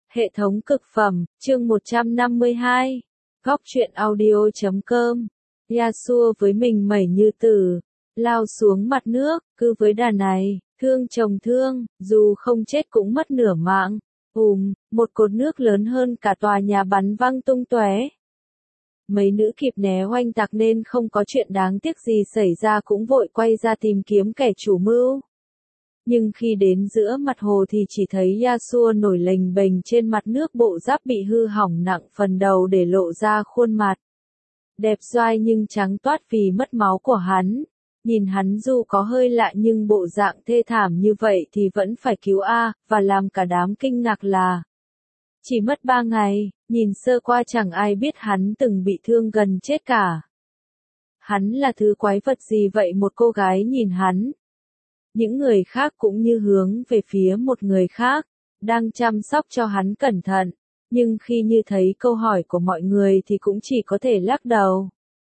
Hệ thống cực phẩm, chương 152. Góc truyện audio.com. Yasuo với mình mẩy như tử, lao xuống mặt nước, cứ với đà này, thương chồng thương, dù không chết cũng mất nửa mạng. Một cột nước lớn hơn cả tòa nhà bắn văng tung tóe. Mấy nữ kịp né oanh tạc nên không có chuyện đáng tiếc gì xảy ra, cũng vội quay ra tìm kiếm kẻ chủ mưu. Nhưng khi đến giữa mặt hồ thì chỉ thấy Yasuo nổi lềnh bềnh trên mặt nước, bộ giáp bị hư hỏng nặng phần đầu để lộ ra khuôn mặt. Đẹp doai nhưng trắng toát vì mất máu của hắn. Nhìn hắn dù có hơi lạ nhưng bộ dạng thê thảm như vậy thì vẫn phải cứu a, và làm cả đám kinh ngạc là chỉ mất 3 ngày, nhìn sơ qua chẳng ai biết hắn từng bị thương gần chết cả. Hắn là thứ quái vật gì vậy? Một cô gái nhìn hắn. Những người khác cũng như hướng về phía một người khác, đang chăm sóc cho hắn cẩn thận, nhưng khi như thấy câu hỏi của mọi người thì cũng chỉ có thể lắc đầu.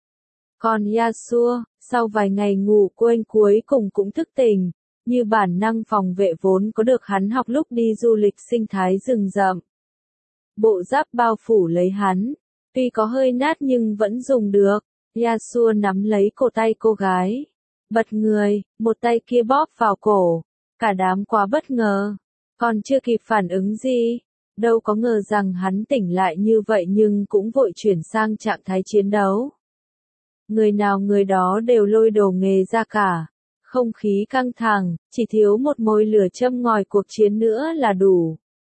Còn Yasuo, sau vài ngày ngủ quên cuối cùng cũng thức tỉnh, như bản năng phòng vệ vốn có được hắn học lúc đi du lịch sinh thái rừng rậm. Bộ giáp bao phủ lấy hắn, tuy có hơi nát nhưng vẫn dùng được. Yasuo nắm lấy cổ tay cô gái, bật người, một tay kia bóp vào cổ. Cả đám quá bất ngờ, còn chưa kịp phản ứng gì, đâu có ngờ rằng hắn tỉnh lại như vậy nhưng cũng vội chuyển sang trạng thái chiến đấu. Người nào người đó đều lôi đồ nghề ra cả. Không khí căng thẳng, chỉ thiếu một mồi lửa châm ngòi cuộc chiến nữa là đủ.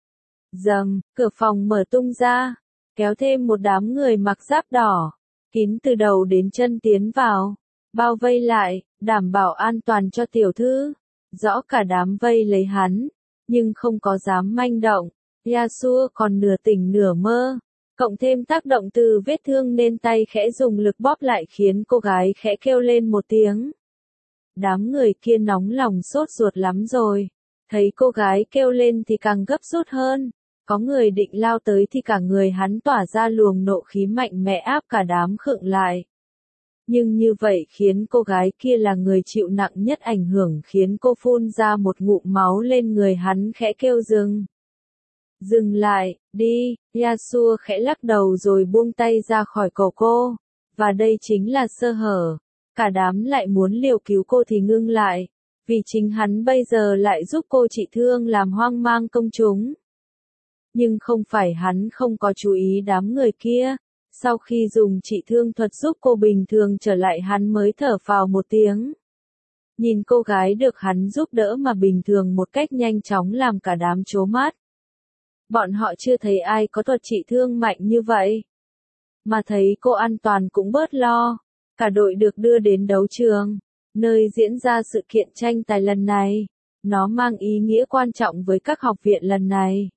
Dầm, cửa phòng mở tung ra, kéo thêm một đám người mặc giáp đỏ, kín từ đầu đến chân tiến vào, bao vây lại, đảm bảo an toàn cho tiểu thư. Rõ cả đám vây lấy hắn, nhưng không có dám manh động. Yasuo còn nửa tỉnh nửa mơ, cộng thêm tác động từ vết thương nên tay khẽ dùng lực bóp lại khiến cô gái khẽ kêu lên một tiếng. Đám người kia nóng lòng sốt ruột lắm rồi, thấy cô gái kêu lên thì càng gấp rút hơn. Có người định lao tới thì cả người hắn tỏa ra luồng nộ khí mạnh mẽ áp cả đám khựng lại. Nhưng như vậy khiến cô gái kia là người chịu nặng nhất ảnh hưởng, khiến cô phun ra một ngụm máu lên người hắn, khẽ kêu dừng. Dừng lại, đi. Yasuo khẽ lắc đầu rồi buông tay ra khỏi cổ cô. Và đây chính là sơ hở. Cả đám lại muốn liều cứu cô thì ngưng lại. Vì chính hắn bây giờ lại giúp cô trị thương làm hoang mang công chúng. Nhưng không phải hắn không có chú ý đám người kia. Sau khi dùng trị thương thuật giúp cô bình thường trở lại, hắn mới thở phào một tiếng. Nhìn cô gái được hắn giúp đỡ mà bình thường một cách nhanh chóng làm cả đám trố mắt. Bọn họ chưa thấy ai có thuật trị thương mạnh như vậy. Mà thấy cô an toàn cũng bớt lo. Cả đội được đưa đến đấu trường, nơi diễn ra sự kiện tranh tài lần này. Nó mang ý nghĩa quan trọng với các học viện lần này.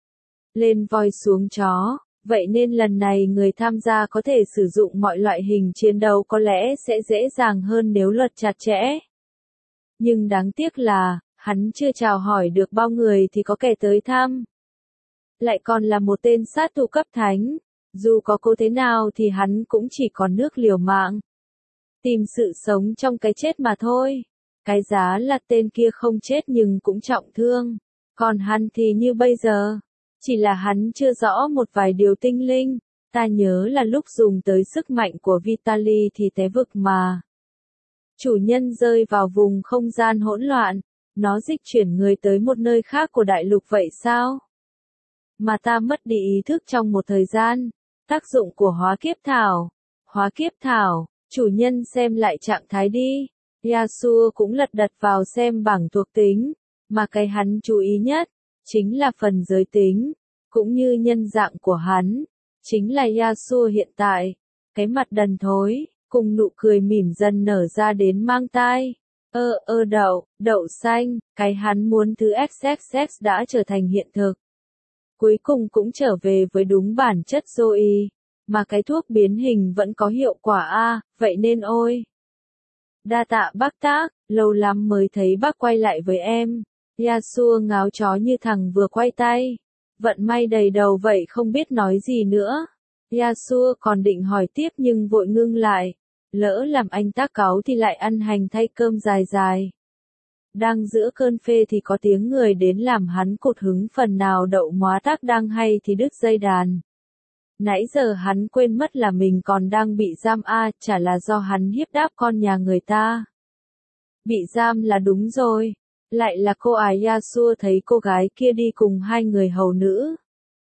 Lên voi xuống chó, vậy nên lần này người tham gia có thể sử dụng mọi loại hình chiến đấu, có lẽ sẽ dễ dàng hơn nếu luật chặt chẽ. Nhưng đáng tiếc là, hắn chưa chào hỏi được bao người thì có kẻ tới thăm. Lại còn là một tên sát thủ cấp thánh, dù có cố thế nào thì hắn cũng chỉ còn nước liều mạng. Tìm sự sống trong cái chết mà thôi. Cái giá là tên kia không chết nhưng cũng trọng thương. Còn hắn thì như bây giờ. Chỉ là hắn chưa rõ một vài điều tinh linh. Ta nhớ là lúc dùng tới sức mạnh của Vitaly thì té vực mà. Chủ nhân rơi vào vùng không gian hỗn loạn. Nó dịch chuyển người tới một nơi khác của đại lục vậy sao? Mà ta mất đi ý thức trong một thời gian. Tác dụng của hóa kiếp thảo. Hóa kiếp thảo, chủ nhân xem lại trạng thái đi. Yasuo cũng lật đật vào xem bảng thuộc tính. Mà cái hắn chú ý nhất, chính là phần giới tính, cũng như nhân dạng của hắn. Chính là Yasuo hiện tại. Cái mặt đần thối, cùng nụ cười mỉm dần nở ra đến mang tai. Đậu xanh, cái hắn muốn thứ XXX đã trở thành hiện thực. Cuối cùng cũng trở về với đúng bản chất Zoe. Mà cái thuốc biến hình vẫn có hiệu quả a, vậy nên ôi. Đa tạ bác Tác, lâu lắm mới thấy bác quay lại với em. Yasuo ngáo chó như thằng vừa quay tay. Vận may đầy đầu vậy, không biết nói gì nữa. Yasuo còn định hỏi tiếp nhưng vội ngưng lại. Lỡ làm anh Tác cáu thì lại ăn hành thay cơm dài dài. Đang giữa cơn phê thì có tiếng người đến làm hắn cụt hứng, phần nào đậu móa tác đang hay thì đứt dây đàn. Nãy giờ hắn quên mất là mình còn đang bị giam chả là do hắn hiếp đáp con nhà người ta. Bị giam là đúng rồi, lại là cô ái Yasuo thấy cô gái kia đi cùng hai người hầu nữ.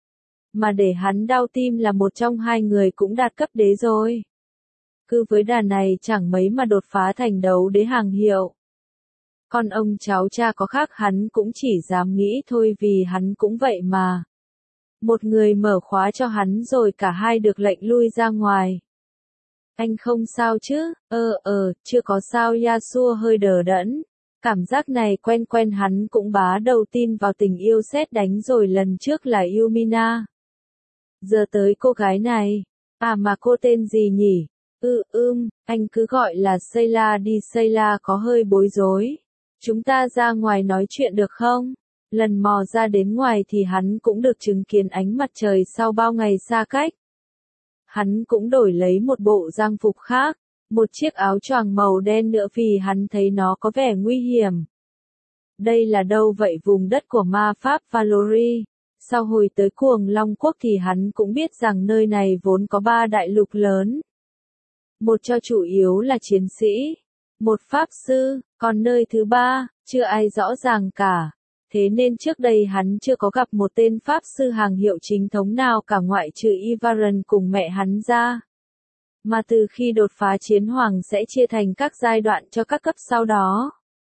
Mà để hắn đau tim là một trong hai người cũng đạt cấp đế rồi. Cứ với đà này chẳng mấy mà đột phá thành đấu đế hàng hiệu. Con ông cháu cha có khác hắn cũng chỉ dám nghĩ thôi vì hắn cũng vậy mà. Một người mở khóa cho hắn rồi cả hai được lệnh lui ra ngoài. Anh không sao chứ? Chưa có sao. Yasuo hơi đờ đẫn. Cảm giác này quen quen, hắn cũng bá đầu tin vào tình yêu sét đánh rồi, lần trước là Yumina. Giờ tới cô gái này. Mà cô tên gì nhỉ? Anh cứ gọi là Sayla đi. Sayla có hơi bối rối. Chúng ta ra ngoài nói chuyện được không? Lần mò ra đến ngoài thì hắn cũng được chứng kiến ánh mặt trời sau bao ngày xa cách. Hắn cũng đổi lấy một bộ trang phục khác, một chiếc áo choàng màu đen nữa vì hắn thấy nó có vẻ nguy hiểm. Đây là đâu vậy? Vùng đất của ma pháp Valori. Sau hồi tới Cuồng Long Quốc thì hắn cũng biết rằng nơi này vốn có 3 đại lục lớn. Một cho chủ yếu là chiến sĩ, một pháp sư, còn nơi thứ 3, chưa ai rõ ràng cả. Thế nên trước đây hắn chưa có gặp một tên pháp sư hàng hiệu chính thống nào cả ngoại trừ Ivaren cùng mẹ hắn ra. Mà từ khi đột phá chiến hoàng sẽ chia thành các giai đoạn cho các cấp sau đó.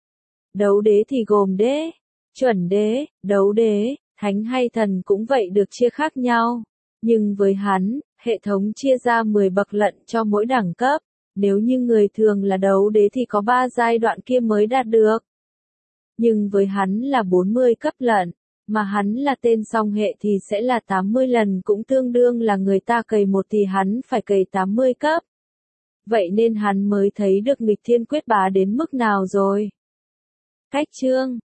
Đấu đế thì gồm đế, chuẩn đế, đấu đế, thánh hay thần cũng vậy, được chia khác nhau. Nhưng với hắn, hệ thống chia ra 10 bậc lận cho mỗi đẳng cấp. Nếu như người thường là đấu đế thì có 3 giai đoạn kia mới đạt được. Nhưng với hắn là 40 cấp lận, mà hắn là tên song hệ thì sẽ là 80 lần, cũng tương đương là người ta cày 1 thì hắn phải cày 80 cấp. Vậy nên hắn mới thấy được nghịch thiên quyết bá đến mức nào rồi. Cách chương